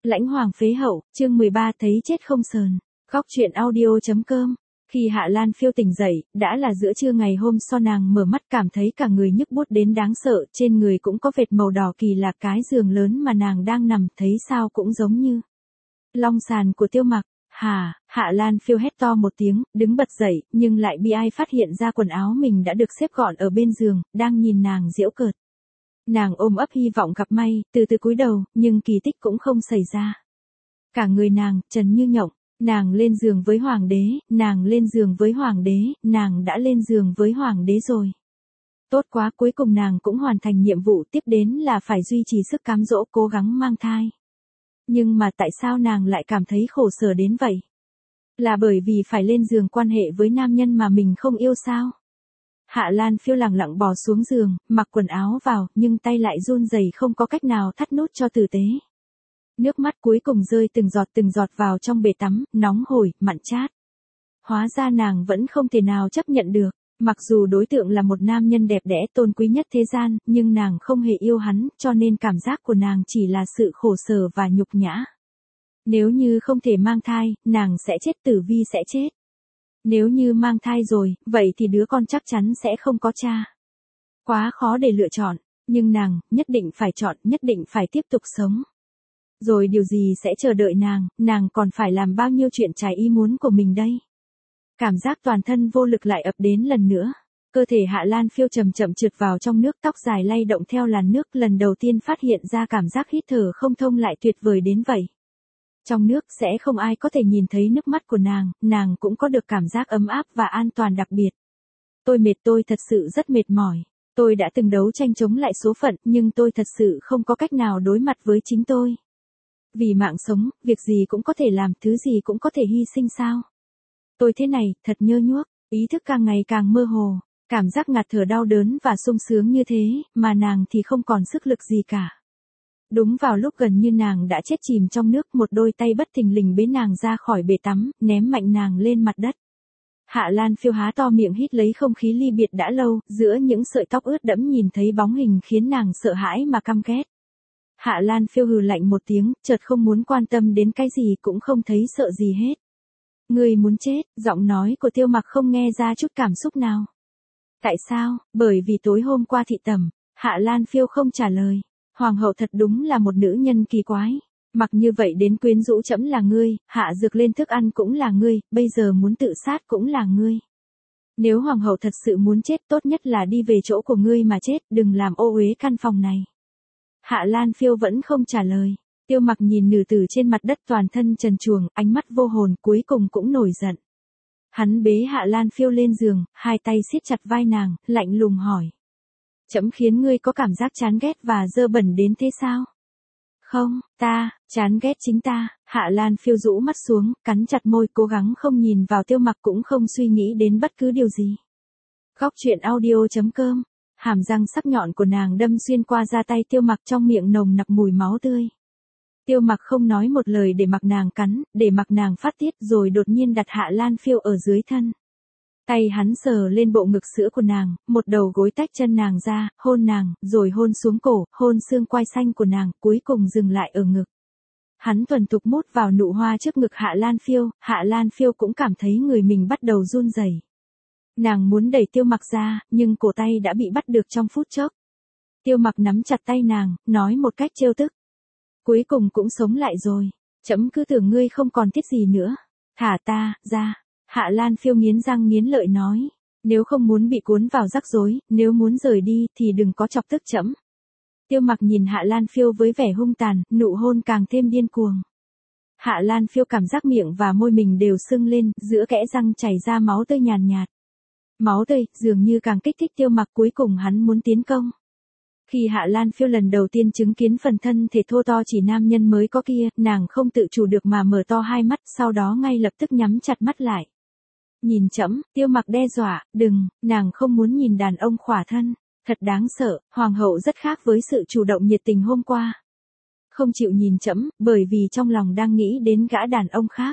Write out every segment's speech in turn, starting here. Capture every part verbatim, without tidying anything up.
Lãnh hoàng phế hậu, chương mười ba thấy chết không sờn. Góc truyện audio chấm com. Khi Hạ Lan Phiêu tỉnh dậy, đã là giữa trưa ngày hôm sau. Nàng mở mắt cảm thấy cả người nhức buốt đến đáng sợ, trên người cũng có vệt màu đỏ kỳ lạ. Cái giường lớn mà nàng đang nằm thấy sao cũng giống như long sàn của Tiêu Mặc. Hà, Hạ Lan Phiêu hét to một tiếng, đứng bật dậy, nhưng lại bị ai phát hiện ra quần áo mình đã được xếp gọn ở bên giường, đang nhìn nàng giễu cợt. Nàng ôm ấp hy vọng gặp may, từ từ cúi đầu, nhưng kỳ tích cũng không xảy ra. Cả người nàng, trần như nhộng, nàng lên giường với hoàng đế, nàng lên giường với hoàng đế, nàng đã lên giường với hoàng đế rồi. Tốt quá, cuối cùng nàng cũng hoàn thành nhiệm vụ, tiếp đến là phải duy trì sức cám dỗ, cố gắng mang thai. Nhưng mà tại sao nàng lại cảm thấy khổ sở đến vậy? Là bởi vì phải lên giường quan hệ với nam nhân mà mình không yêu sao? Hạ Lan Phiêu lẳng lặng bò xuống giường, mặc quần áo vào, nhưng tay lại run rẩy không có cách nào thắt nút cho tử tế. Nước mắt cuối cùng rơi từng giọt từng giọt vào trong bể tắm, nóng hổi, mặn chát. Hóa ra nàng vẫn không thể nào chấp nhận được, mặc dù đối tượng là một nam nhân đẹp đẽ tôn quý nhất thế gian, nhưng nàng không hề yêu hắn, cho nên cảm giác của nàng chỉ là sự khổ sở và nhục nhã. Nếu như không thể mang thai, nàng sẽ chết, Tử Vi sẽ chết. Nếu như mang thai rồi, vậy thì đứa con chắc chắn sẽ không có cha. Quá khó để lựa chọn, nhưng nàng, nhất định phải chọn, nhất định phải tiếp tục sống. Rồi điều gì sẽ chờ đợi nàng, nàng còn phải làm bao nhiêu chuyện trái ý muốn của mình đây? Cảm giác toàn thân vô lực lại ập đến lần nữa. Cơ thể Hạ Lan Phiêu chậm chậm trượt vào trong nước, tóc dài lay động theo làn nước, lần đầu tiên phát hiện ra cảm giác hít thở không thông lại tuyệt vời đến vậy. Trong nước sẽ không ai có thể nhìn thấy nước mắt của nàng, nàng cũng có được cảm giác ấm áp và an toàn đặc biệt. Tôi mệt, tôi thật sự rất mệt mỏi. Tôi đã từng đấu tranh chống lại số phận, nhưng tôi thật sự không có cách nào đối mặt với chính tôi. Vì mạng sống, việc gì cũng có thể làm, thứ gì cũng có thể hy sinh sao? Tôi thế này, thật nhơ nhuốc, ý thức càng ngày càng mơ hồ, cảm giác ngạt thở đau đớn và sung sướng như thế, mà nàng thì không còn sức lực gì cả. Đúng vào lúc gần như nàng đã chết chìm trong nước, một đôi tay bất thình lình bế nàng ra khỏi bể tắm, ném mạnh nàng lên mặt đất. Hạ Lan Phiêu há to miệng hít lấy không khí ly biệt đã lâu, giữa những sợi tóc ướt đẫm nhìn thấy bóng hình khiến nàng sợ hãi mà căm ghét. Hạ Lan Phiêu hừ lạnh một tiếng, chợt không muốn quan tâm đến cái gì, cũng không thấy sợ gì hết. Ngươi muốn chết, giọng nói của Tiêu Mặc không nghe ra chút cảm xúc nào. Tại sao? Bởi vì tối hôm qua thị tẩm. Hạ Lan Phiêu không trả lời. Hoàng hậu thật đúng là một nữ nhân kỳ quái. Mặc như vậy đến quyến rũ trẫm là ngươi, hạ dược lên thức ăn cũng là ngươi, bây giờ muốn tự sát cũng là ngươi. Nếu hoàng hậu thật sự muốn chết, tốt nhất là đi về chỗ của ngươi mà chết, đừng làm ô uế căn phòng này. Hạ Lan Phiêu vẫn không trả lời. Tiêu Mặc nhìn nữ tử trên mặt đất toàn thân trần truồng, ánh mắt vô hồn, cuối cùng cũng nổi giận. Hắn bế Hạ Lan Phiêu lên giường, hai tay siết chặt vai nàng, lạnh lùng hỏi. Trẫm khiến ngươi có cảm giác chán ghét và dơ bẩn đến thế sao? Không, ta, chán ghét chính ta. Hạ Lan Phiêu rũ mắt xuống, cắn chặt môi, cố gắng không nhìn vào Tiêu Mặc, cũng không suy nghĩ đến bất cứ điều gì. Góc truyện audio chấm com. Hàm răng sắc nhọn của nàng đâm xuyên qua da tay Tiêu Mặc, trong miệng nồng nặc mùi máu tươi. Tiêu Mặc không nói một lời để mặc nàng cắn, để mặc nàng phát tiết, rồi đột nhiên đặt Hạ Lan Phiêu ở dưới thân. Tay hắn sờ lên bộ ngực sữa của nàng, một đầu gối tách chân nàng ra, hôn nàng, rồi hôn xuống cổ, hôn xương quai xanh của nàng, cuối cùng dừng lại ở ngực. Hắn thuần thục mút vào nụ hoa trước ngực Hạ Lan Phiêu, Hạ Lan Phiêu cũng cảm thấy người mình bắt đầu run rẩy. Nàng muốn đẩy Tiêu Mặc ra, nhưng cổ tay đã bị bắt được trong phút chốc. Tiêu Mặc nắm chặt tay nàng, nói một cách trêu tức. Cuối cùng cũng sống lại rồi. Trẫm cứ tưởng ngươi không còn thiết gì nữa. Thả ta ra. Hạ Lan Phiêu nghiến răng nghiến lợi nói. Nếu không muốn bị cuốn vào rắc rối, nếu muốn rời đi thì đừng có chọc tức trẫm. Tiêu Mặc nhìn Hạ Lan Phiêu với vẻ hung tàn, nụ hôn càng thêm điên cuồng. Hạ Lan Phiêu cảm giác miệng và môi mình đều sưng lên, giữa kẽ răng chảy ra máu tươi nhàn nhạt. Máu tươi, dường như càng kích thích Tiêu Mặc, cuối cùng hắn muốn tiến công. Khi Hạ Lan Phiêu lần đầu tiên chứng kiến phần thân thể thô to chỉ nam nhân mới có kia, nàng không tự chủ được mà mở to hai mắt, sau đó ngay lập tức nhắm chặt mắt lại. Nhìn trẫm, Tiêu Mặc đe dọa, đừng, nàng không muốn nhìn đàn ông khỏa thân, thật đáng sợ, hoàng hậu rất khác với sự chủ động nhiệt tình hôm qua. Không chịu nhìn trẫm, bởi vì trong lòng đang nghĩ đến gã đàn ông khác.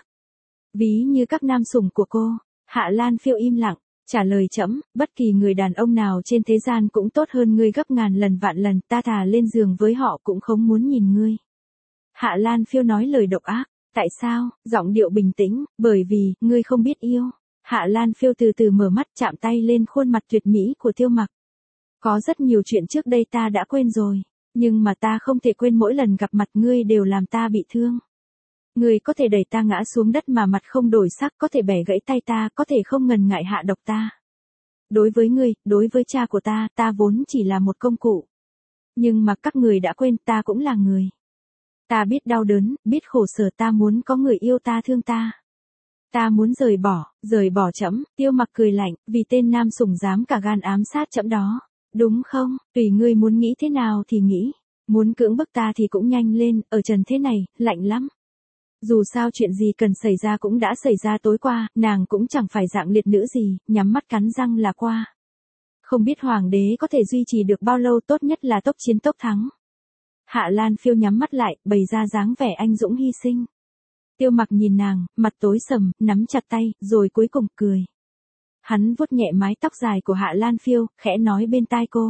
Ví như các nam sủng của cô. Hạ Lan Phiêu im lặng. Trả lời trẫm, bất kỳ người đàn ông nào trên thế gian cũng tốt hơn ngươi gấp ngàn lần vạn lần, ta thà lên giường với họ cũng không muốn nhìn ngươi. Hạ Lan Phiêu nói lời độc ác. Tại sao? Giọng điệu bình tĩnh, bởi vì, ngươi không biết yêu. Hạ Lan Phiêu từ từ mở mắt chạm tay lên khuôn mặt tuyệt mỹ của Tiêu Mặc. Có rất nhiều chuyện trước đây ta đã quên rồi. Nhưng mà ta không thể quên mỗi lần gặp mặt ngươi đều làm ta bị thương. Ngươi có thể đẩy ta ngã xuống đất mà mặt không đổi sắc, có thể bẻ gãy tay ta, có thể không ngần ngại hạ độc ta. Đối với ngươi, đối với cha của ta, ta vốn chỉ là một công cụ. Nhưng mà các người đã quên ta cũng là người. Ta biết đau đớn, biết khổ sở, ta muốn có người yêu ta thương ta. Ta muốn rời bỏ, rời bỏ trẫm. Tiêu Mặc cười lạnh, vì tên nam sủng dám cả gan ám sát trẫm đó. Đúng không? Tùy ngươi muốn nghĩ thế nào thì nghĩ. Muốn cưỡng bức ta thì cũng nhanh lên, ở trần thế này, lạnh lắm. Dù sao chuyện gì cần xảy ra cũng đã xảy ra tối qua, nàng cũng chẳng phải dạng liệt nữ gì, nhắm mắt cắn răng là qua. Không biết hoàng đế có thể duy trì được bao lâu, tốt nhất là tốc chiến tốc thắng. Hạ Lan Phiêu nhắm mắt lại, bày ra dáng vẻ anh dũng hy sinh. Tiêu Mặc nhìn nàng, mặt tối sầm, nắm chặt tay, rồi cuối cùng cười. Hắn vuốt nhẹ mái tóc dài của Hạ Lan Phiêu, khẽ nói bên tai cô.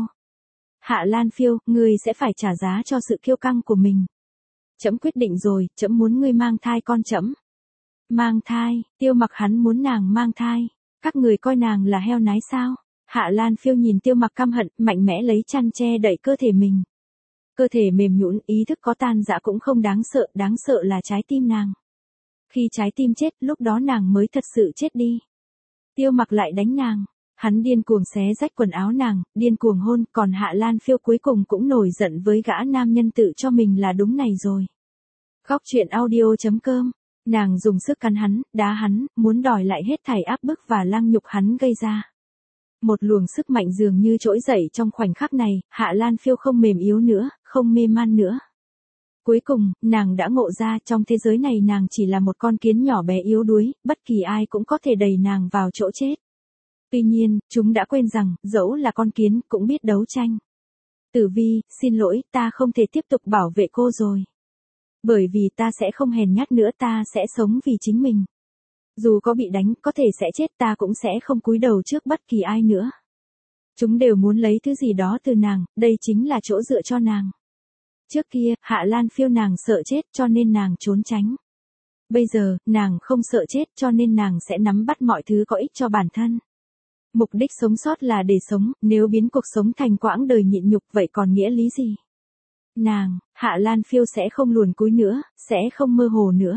Hạ Lan Phiêu, ngươi sẽ phải trả giá cho sự kiêu căng của mình. Trẫm quyết định rồi, trẫm muốn ngươi mang thai con trẫm. Mang thai? Tiêu Mặc hắn muốn nàng mang thai. Các người coi nàng là heo nái sao? Hạ Lan Phiêu nhìn Tiêu Mặc căm hận, mạnh mẽ lấy chăn che đậy cơ thể mình. Cơ thể mềm nhũn, ý thức có tan rã cũng không đáng sợ, đáng sợ là trái tim nàng. Khi trái tim chết, lúc đó nàng mới thật sự chết đi. Tiêu Mặc lại đánh nàng. Hắn điên cuồng xé rách quần áo nàng, điên cuồng hôn, còn Hạ Lan Phiêu cuối cùng cũng nổi giận với gã nam nhân tự cho mình là đúng này rồi. Góc truyện audio chấm com. Nàng dùng sức cắn hắn, đá hắn, muốn đòi lại hết thảy áp bức và lăng nhục hắn gây ra. Một luồng sức mạnh dường như trỗi dậy trong khoảnh khắc này, Hạ Lan Phiêu không mềm yếu nữa, không mê man nữa. Cuối cùng, nàng đã ngộ ra trong thế giới này nàng chỉ là một con kiến nhỏ bé yếu đuối, bất kỳ ai cũng có thể đẩy nàng vào chỗ chết. Tuy nhiên, chúng đã quên rằng, dẫu là con kiến, cũng biết đấu tranh. Tử Vi, xin lỗi, ta không thể tiếp tục bảo vệ cô rồi. Bởi vì ta sẽ không hèn nhát nữa, ta sẽ sống vì chính mình. Dù có bị đánh, có thể sẽ chết, ta cũng sẽ không cúi đầu trước bất kỳ ai nữa. Chúng đều muốn lấy thứ gì đó từ nàng, đây chính là chỗ dựa cho nàng. Trước kia, Hạ Lan Phiêu nàng sợ chết cho nên nàng trốn tránh. Bây giờ, nàng không sợ chết cho nên nàng sẽ nắm bắt mọi thứ có ích cho bản thân. Mục đích sống sót là để sống, nếu biến cuộc sống thành quãng đời nhịn nhục vậy còn nghĩa lý gì? Nàng, Hạ Lan Phiêu sẽ không luồn cúi nữa, sẽ không mơ hồ nữa.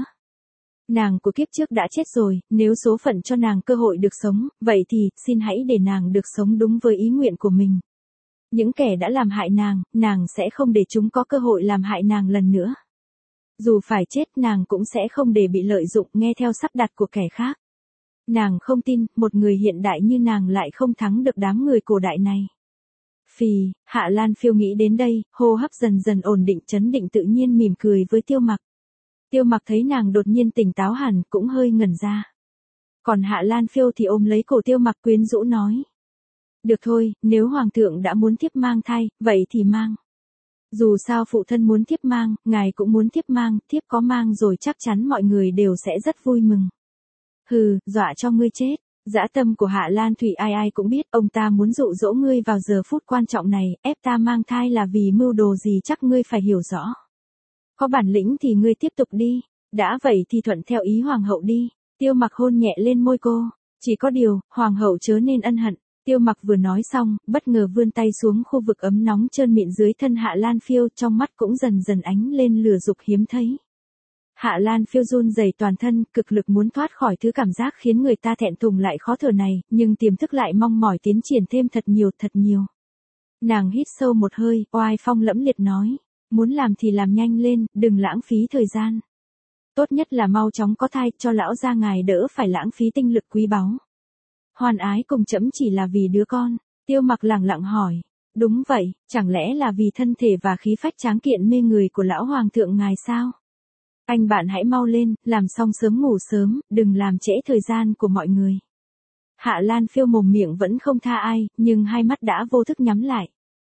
Nàng của kiếp trước đã chết rồi, nếu số phận cho nàng cơ hội được sống, vậy thì, xin hãy để nàng được sống đúng với ý nguyện của mình. Những kẻ đã làm hại nàng, nàng sẽ không để chúng có cơ hội làm hại nàng lần nữa. Dù phải chết nàng cũng sẽ không để bị lợi dụng nghe theo sắp đặt của kẻ khác. Nàng không tin, một người hiện đại như nàng lại không thắng được đám người cổ đại này. Phì, Hạ Lan Phiêu nghĩ đến đây, hô hấp dần dần ổn định, trấn định, tự nhiên mỉm cười với Tiêu Mặc. Tiêu Mặc thấy nàng đột nhiên tỉnh táo hẳn, cũng hơi ngẩn ra. Còn Hạ Lan Phiêu thì ôm lấy cổ Tiêu Mặc quyến rũ nói. Được thôi, nếu Hoàng thượng đã muốn thiếp mang thai, vậy thì mang. Dù sao phụ thân muốn thiếp mang, ngài cũng muốn thiếp mang, thiếp có mang rồi chắc chắn mọi người đều sẽ rất vui mừng. Hừ, dọa cho ngươi chết. Dã tâm của Hạ Lan Thủy ai ai cũng biết, ông ta muốn dụ dỗ ngươi vào giờ phút quan trọng này, ép ta mang thai là vì mưu đồ gì chắc ngươi phải hiểu rõ. Có bản lĩnh thì ngươi tiếp tục đi, đã vậy thì thuận theo ý hoàng hậu đi. Tiêu Mặc hôn nhẹ lên môi cô, chỉ có điều, hoàng hậu chớ nên ân hận. Tiêu Mặc vừa nói xong, bất ngờ vươn tay xuống khu vực ấm nóng trơn mịn dưới thân Hạ Lan Phiêu, trong mắt cũng dần dần ánh lên lửa dục hiếm thấy. Hạ Lan Phiêu run rẩy toàn thân, cực lực muốn thoát khỏi thứ cảm giác khiến người ta thẹn thùng lại khó thở này, nhưng tiềm thức lại mong mỏi tiến triển thêm thật nhiều thật nhiều. Nàng hít sâu một hơi, oai phong lẫm liệt nói, muốn làm thì làm nhanh lên, đừng lãng phí thời gian. Tốt nhất là mau chóng có thai, cho lão gia ngài đỡ phải lãng phí tinh lực quý báu. Hoàn ái cùng trẫm chỉ là vì đứa con. Tiêu Mặc lẳng lặng hỏi, đúng vậy, chẳng lẽ là vì thân thể và khí phách tráng kiện mê người của lão hoàng thượng ngài sao? Anh bạn hãy mau lên, làm xong sớm ngủ sớm, đừng làm trễ thời gian của mọi người. Hạ Lan Phiêu mồm miệng vẫn không tha ai, nhưng hai mắt đã vô thức nhắm lại.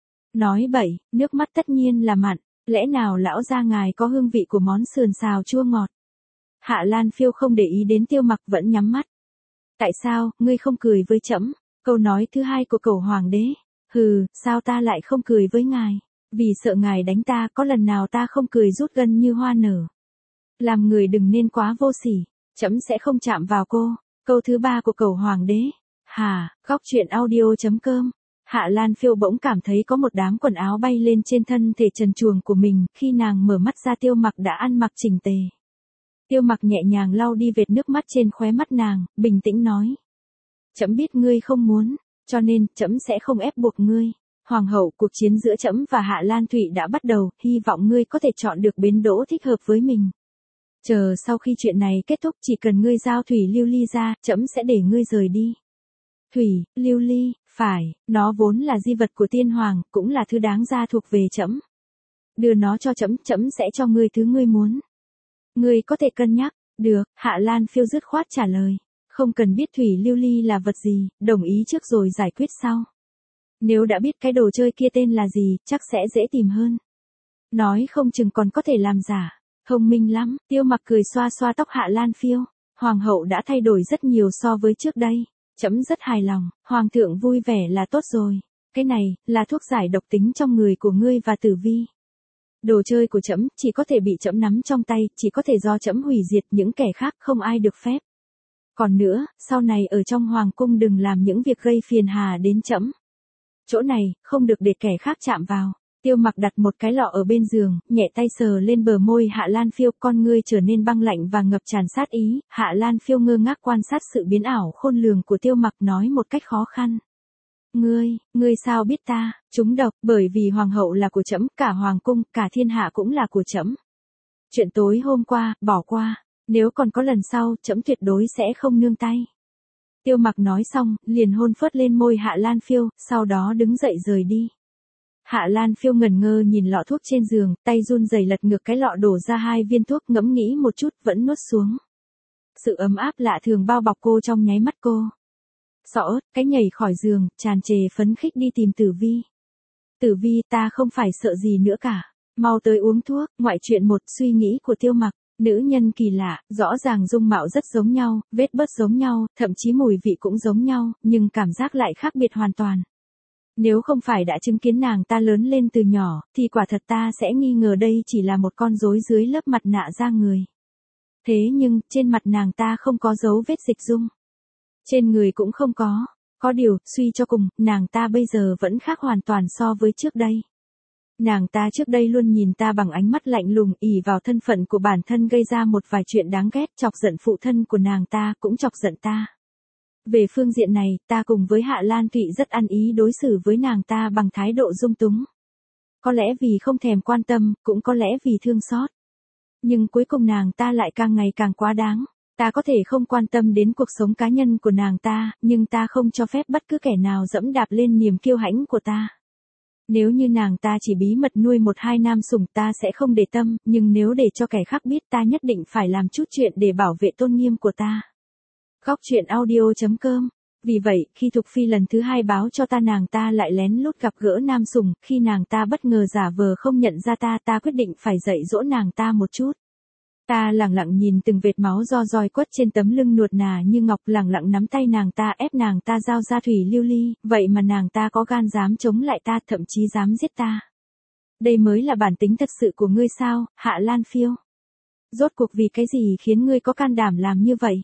Nói bậy, nước mắt tất nhiên là mặn, lẽ nào lão gia ngài có hương vị của món sườn xào chua ngọt? Hạ Lan Phiêu không để ý đến Tiêu Mặc vẫn nhắm mắt. Tại sao, ngươi không cười với trẫm? Câu nói thứ hai của cẩu hoàng đế. Hừ, sao ta lại không cười với ngài? Vì sợ ngài đánh ta, có lần nào ta không cười rút gân như hoa nở. Làm người đừng nên quá vô sỉ, trẫm sẽ không chạm vào cô. Câu thứ ba của Cầu Hoàng đế. Hà, góc truyện audio.com. Hạ Lan Phiêu bỗng cảm thấy có một đám quần áo bay lên trên thân thể trần truồng của mình, khi nàng mở mắt ra Tiêu Mặc đã ăn mặc chỉnh tề. Tiêu Mặc nhẹ nhàng lau đi vệt nước mắt trên khóe mắt nàng, bình tĩnh nói. Trẫm biết ngươi không muốn, cho nên, trẫm sẽ không ép buộc ngươi. Hoàng hậu, cuộc chiến giữa trẫm và Hạ Lan Thụy đã bắt đầu, hy vọng ngươi có thể chọn được bến đỗ thích hợp với mình. Chờ sau khi chuyện này kết thúc, chỉ cần ngươi giao Thủy Lưu Ly ra, trẫm sẽ để ngươi rời đi. Thủy, Lưu Ly, phải, nó vốn là di vật của tiên hoàng, cũng là thứ đáng ra thuộc về trẫm. Đưa nó cho trẫm, trẫm sẽ cho ngươi thứ ngươi muốn. Ngươi có thể cân nhắc, được, Hạ Lan Phiêu dứt khoát trả lời. Không cần biết Thủy Lưu Ly là vật gì, đồng ý trước rồi giải quyết sau. Nếu đã biết cái đồ chơi kia tên là gì, chắc sẽ dễ tìm hơn. Nói không chừng còn có thể làm giả. Thông minh lắm, Tiêu Mặc cười xoa xoa tóc Hạ Lan Phiêu. Hoàng hậu đã thay đổi rất nhiều so với trước đây. Trẫm rất hài lòng, hoàng thượng vui vẻ là tốt rồi. Cái này, là thuốc giải độc tính trong người của ngươi và Tử Vi. Đồ chơi của trẫm chỉ có thể bị trẫm nắm trong tay, chỉ có thể do trẫm hủy diệt, những kẻ khác không ai được phép. Còn nữa, sau này ở trong hoàng cung đừng làm những việc gây phiền hà đến trẫm. Chỗ này, không được để kẻ khác chạm vào. Tiêu Mặc đặt một cái lọ ở bên giường, nhẹ tay sờ lên bờ môi Hạ Lan Phiêu, con ngươi trở nên băng lạnh và ngập tràn sát ý. Hạ Lan Phiêu ngơ ngác quan sát sự biến ảo khôn lường của Tiêu Mặc, nói một cách khó khăn. Ngươi, ngươi sao biết ta, trúng độc, bởi vì hoàng hậu là của trẫm, cả hoàng cung, cả thiên hạ cũng là của trẫm. Chuyện tối hôm qua, bỏ qua, nếu còn có lần sau, trẫm tuyệt đối sẽ không nương tay. Tiêu Mặc nói xong, liền hôn phớt lên môi Hạ Lan Phiêu, sau đó đứng dậy rời đi. Hạ Lan Phiêu ngẩn ngơ nhìn lọ thuốc trên giường, tay run rẩy lật ngược cái lọ đổ ra hai viên thuốc, ngẫm nghĩ một chút, vẫn nuốt xuống. Sự ấm áp lạ thường bao bọc cô trong nháy mắt cô. Xỏ ớt, cái nhảy khỏi giường, tràn trề phấn khích đi tìm Tử Vi. Tử Vi, ta không phải sợ gì nữa cả. Mau tới uống thuốc. Ngoại truyện một, suy nghĩ của Tiêu Mặc. Nữ nhân kỳ lạ, rõ ràng dung mạo rất giống nhau, vết bớt giống nhau, thậm chí mùi vị cũng giống nhau, nhưng cảm giác lại khác biệt hoàn toàn. Nếu không phải đã chứng kiến nàng ta lớn lên từ nhỏ, thì quả thật ta sẽ nghi ngờ đây chỉ là một con rối dưới lớp mặt nạ da người. Thế nhưng, trên mặt nàng ta không có dấu vết dịch dung. Trên người cũng không có. Có điều, suy cho cùng, nàng ta bây giờ vẫn khác hoàn toàn so với trước đây. Nàng ta trước đây luôn nhìn ta bằng ánh mắt lạnh lùng, ỷ vào thân phận của bản thân gây ra một vài chuyện đáng ghét, chọc giận phụ thân của nàng ta, cũng chọc giận ta. Về phương diện này, ta cùng với Hạ Lan Thụy rất ăn ý đối xử với nàng ta bằng thái độ dung túng. Có lẽ vì không thèm quan tâm, cũng có lẽ vì thương xót. Nhưng cuối cùng nàng ta lại càng ngày càng quá đáng. Ta có thể không quan tâm đến cuộc sống cá nhân của nàng ta, nhưng ta không cho phép bất cứ kẻ nào dẫm đạp lên niềm kiêu hãnh của ta. Nếu như nàng ta chỉ bí mật nuôi một hai nam sủng ta sẽ không để tâm, nhưng nếu để cho kẻ khác biết ta nhất định phải làm chút chuyện để bảo vệ tôn nghiêm của ta. Góc truyện audio.com. Vì vậy, khi Thục Phi lần thứ hai báo cho ta nàng ta lại lén lút gặp gỡ nam sủng, khi nàng ta bất ngờ giả vờ không nhận ra ta, ta quyết định phải dạy dỗ nàng ta một chút. Ta lẳng lặng nhìn từng vệt máu do roi quất trên tấm lưng nuột nà như ngọc, lẳng lặng nắm tay nàng ta ép nàng ta giao ra Thủy Lưu Ly, vậy mà nàng ta có gan dám chống lại ta, thậm chí dám giết ta. Đây mới là bản tính thật sự của ngươi sao, Hạ Lan Phiêu? Rốt cuộc vì cái gì khiến ngươi có can đảm làm như vậy?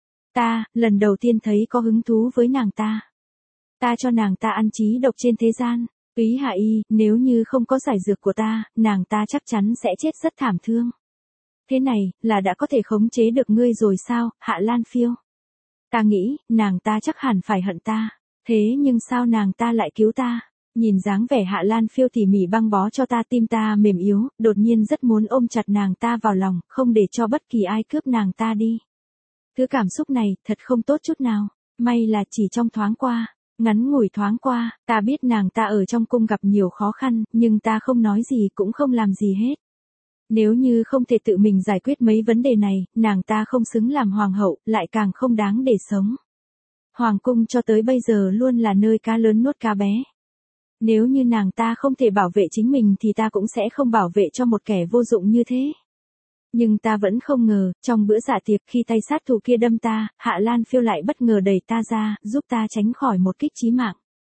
Ta, lần đầu tiên thấy có hứng thú với nàng ta. Ta cho nàng ta ăn chí độc trên thế gian. Úy Hạ Y, nếu như không có giải dược của ta, nàng ta chắc chắn sẽ chết rất thảm thương. Thế này, là đã có thể khống chế được ngươi rồi sao, Hạ Lan Phiêu? Ta nghĩ, nàng ta chắc hẳn phải hận ta. Thế nhưng sao nàng ta lại cứu ta? Nhìn dáng vẻ Hạ Lan Phiêu tỉ mỉ băng bó cho ta, tim ta mềm yếu, đột nhiên rất muốn ôm chặt nàng ta vào lòng, không để cho bất kỳ ai cướp nàng ta đi. Thứ cảm xúc này, thật không tốt chút nào. May là chỉ trong thoáng qua, ngắn ngủi thoáng qua, ta biết nàng ta ở trong cung gặp nhiều khó khăn, nhưng ta không nói gì cũng không làm gì hết. Nếu như không thể tự mình giải quyết mấy vấn đề này, nàng ta không xứng làm hoàng hậu, lại càng không đáng để sống. Hoàng cung cho tới bây giờ luôn là nơi cá lớn nuốt cá bé. Nếu như nàng ta không thể bảo vệ chính mình thì ta cũng sẽ không bảo vệ cho một kẻ vô dụng như thế. Nhưng ta vẫn không ngờ, trong bữa dạ tiệc khi tay sát thủ kia đâm ta, Hạ Lan Phiêu lại bất ngờ đẩy ta ra, giúp ta tránh khỏi một kích chí mạng.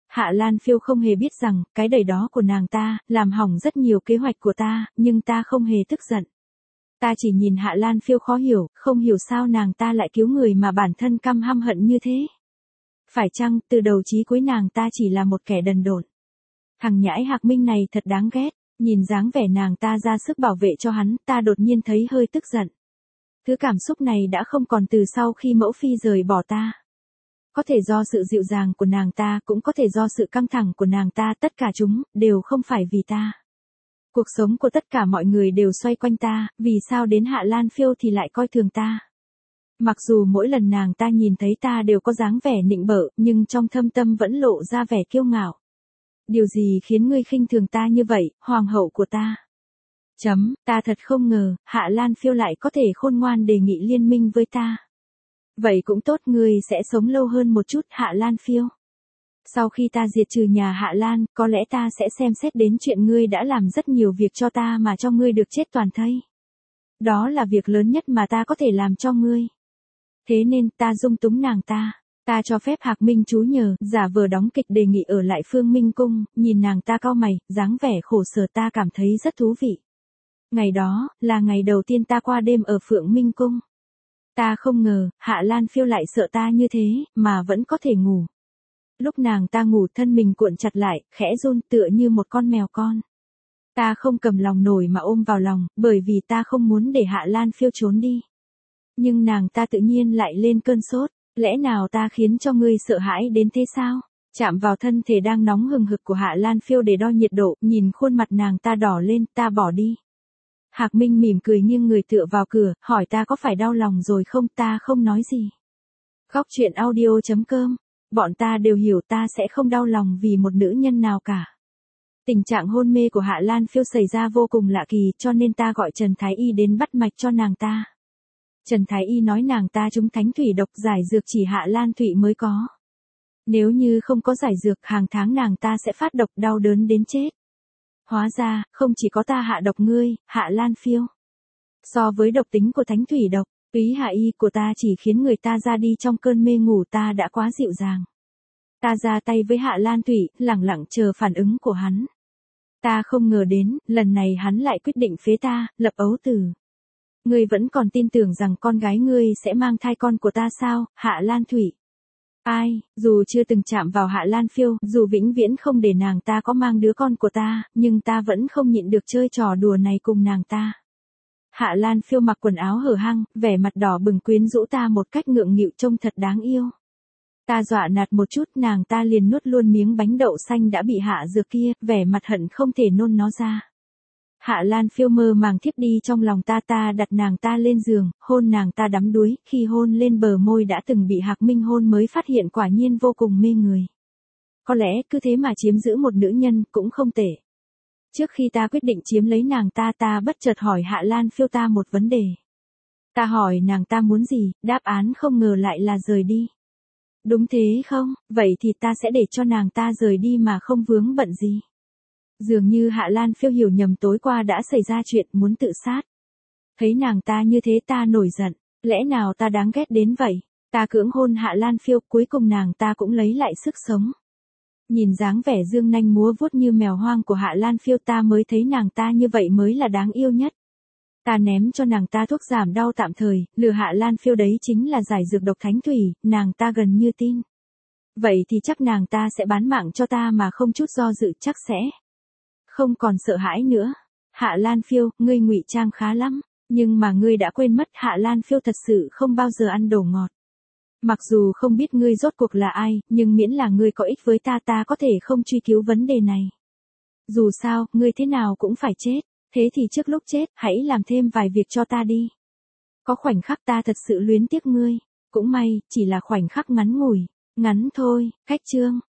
Hạ Lan Phiêu không hề biết rằng, cái đẩy đó của nàng ta, làm hỏng rất nhiều kế hoạch của ta, nhưng ta không hề tức giận. Ta chỉ nhìn Hạ Lan Phiêu khó hiểu, không hiểu sao nàng ta lại cứu người mà bản thân căm hăm hận như thế. Phải chăng, từ đầu chí cuối nàng ta chỉ là một kẻ đần độn. Thằng nhãi Hạc Minh này thật đáng ghét, nhìn dáng vẻ nàng ta ra sức bảo vệ cho hắn, ta đột nhiên thấy hơi tức giận. Thứ cảm xúc này đã không còn từ sau khi mẫu phi rời bỏ ta. Có thể do sự dịu dàng của nàng ta, cũng có thể do sự căng thẳng của nàng ta, tất cả chúng, đều không phải vì ta. Cuộc sống của tất cả mọi người đều xoay quanh ta, vì sao đến Hạ Lan Phiêu thì lại coi thường ta. Mặc dù mỗi lần nàng ta nhìn thấy ta đều có dáng vẻ nịnh bợ, nhưng trong thâm tâm vẫn lộ ra vẻ kiêu ngạo. Điều gì khiến ngươi khinh thường ta như vậy, hoàng hậu của ta? Chấm, ta thật không ngờ, Hạ Lan Phiêu lại có thể khôn ngoan đề nghị liên minh với ta. Vậy cũng tốt, ngươi sẽ sống lâu hơn một chút, Hạ Lan Phiêu. Sau khi ta diệt trừ nhà Hạ Lan, có lẽ ta sẽ xem xét đến chuyện ngươi đã làm rất nhiều việc cho ta mà cho ngươi được chết toàn thây. Đó là việc lớn nhất mà ta có thể làm cho ngươi. Thế nên, ta dung túng nàng ta. Ta cho phép Hạc Minh chú nhờ, giả vờ đóng kịch đề nghị ở lại Phương Minh Cung, nhìn nàng ta cau mày, dáng vẻ khổ sở ta cảm thấy rất thú vị. Ngày đó, là ngày đầu tiên ta qua đêm ở Phượng Minh Cung. Ta không ngờ, Hạ Lan Phiêu lại sợ ta như thế, mà vẫn có thể ngủ. Lúc nàng ta ngủ thân mình cuộn chặt lại, khẽ run tựa như một con mèo con. Ta không cầm lòng nổi mà ôm vào lòng, bởi vì ta không muốn để Hạ Lan Phiêu trốn đi. Nhưng nàng ta tự nhiên lại lên cơn sốt, lẽ nào ta khiến cho ngươi sợ hãi đến thế sao? Chạm vào thân thể đang nóng hừng hực của Hạ Lan Phiêu để đo nhiệt độ, nhìn khuôn mặt nàng ta đỏ lên, ta bỏ đi. Hạc Minh mỉm cười nghiêng người tựa vào cửa, hỏi ta có phải đau lòng rồi không, ta không nói gì. Góc truyện audio chấm com, bọn ta đều hiểu ta sẽ không đau lòng vì một nữ nhân nào cả. Tình trạng hôn mê của Hạ Lan Phiêu xảy ra vô cùng lạ kỳ, cho nên ta gọi Trần Thái Y đến bắt mạch cho nàng ta. Trần Thái Y nói nàng ta trúng thánh thủy độc, giải dược chỉ Hạ Lan Thụy mới có. Nếu như không có giải dược, hàng tháng nàng ta sẽ phát độc đau đớn đến chết. Hóa ra, không chỉ có ta hạ độc ngươi, Hạ Lan Phiêu. So với độc tính của thánh thủy độc, túy hạ y của ta chỉ khiến người ta ra đi trong cơn mê ngủ, ta đã quá dịu dàng. Ta ra tay với Hạ Lan Thụy, lẳng lặng chờ phản ứng của hắn. Ta không ngờ đến, lần này hắn lại quyết định phế ta, lập ấu tử. Ngươi vẫn còn tin tưởng rằng con gái ngươi sẽ mang thai con của ta sao, Hạ Lan Thụy? Ai, dù chưa từng chạm vào Hạ Lan Phiêu, dù vĩnh viễn không để nàng ta có mang đứa con của ta, nhưng ta vẫn không nhịn được chơi trò đùa này cùng nàng ta. Hạ Lan Phiêu mặc quần áo hở hang, vẻ mặt đỏ bừng quyến rũ ta một cách ngượng nghịu trông thật đáng yêu. Ta dọa nạt một chút, nàng ta liền nuốt luôn miếng bánh đậu xanh đã bị hạ dược kia, vẻ mặt hận không thể nôn nó ra. Hạ Lan Phiêu mơ màng thiếp đi trong lòng ta, ta đặt nàng ta lên giường, hôn nàng ta đắm đuối, khi hôn lên bờ môi đã từng bị Hạc Minh hôn mới phát hiện quả nhiên vô cùng mê người. Có lẽ cứ thế mà chiếm giữ một nữ nhân cũng không tệ. Trước khi ta quyết định chiếm lấy nàng ta, ta bất chợt hỏi Hạ Lan Phiêu ta một vấn đề. Ta hỏi nàng ta muốn gì, đáp án không ngờ lại là rời đi. Đúng thế không, vậy thì ta sẽ để cho nàng ta rời đi mà không vướng bận gì. Dường như Hạ Lan Phiêu hiểu nhầm tối qua đã xảy ra chuyện muốn tự sát. Thấy nàng ta như thế ta nổi giận, lẽ nào ta đáng ghét đến vậy? Ta cưỡng hôn Hạ Lan Phiêu, cuối cùng nàng ta cũng lấy lại sức sống. Nhìn dáng vẻ dương nanh múa vuốt như mèo hoang của Hạ Lan Phiêu, ta mới thấy nàng ta như vậy mới là đáng yêu nhất. Ta ném cho nàng ta thuốc giảm đau tạm thời, lừa Hạ Lan Phiêu đấy chính là giải dược độc thánh thủy, nàng ta gần như tin. Vậy thì chắc nàng ta sẽ bán mạng cho ta mà không chút do dự, chắc sẽ không còn sợ hãi nữa. Hạ Lan Phiêu, ngươi ngụy trang khá lắm, nhưng mà ngươi đã quên mất Hạ Lan Phiêu thật sự không bao giờ ăn đồ ngọt. Mặc dù không biết ngươi rốt cuộc là ai, nhưng miễn là ngươi có ích với ta, ta có thể không truy cứu vấn đề này. Dù sao, ngươi thế nào cũng phải chết, thế thì trước lúc chết, hãy làm thêm vài việc cho ta đi. Có khoảnh khắc ta thật sự luyến tiếc ngươi, cũng may, chỉ là khoảnh khắc ngắn ngủi, ngắn thôi, cách chương.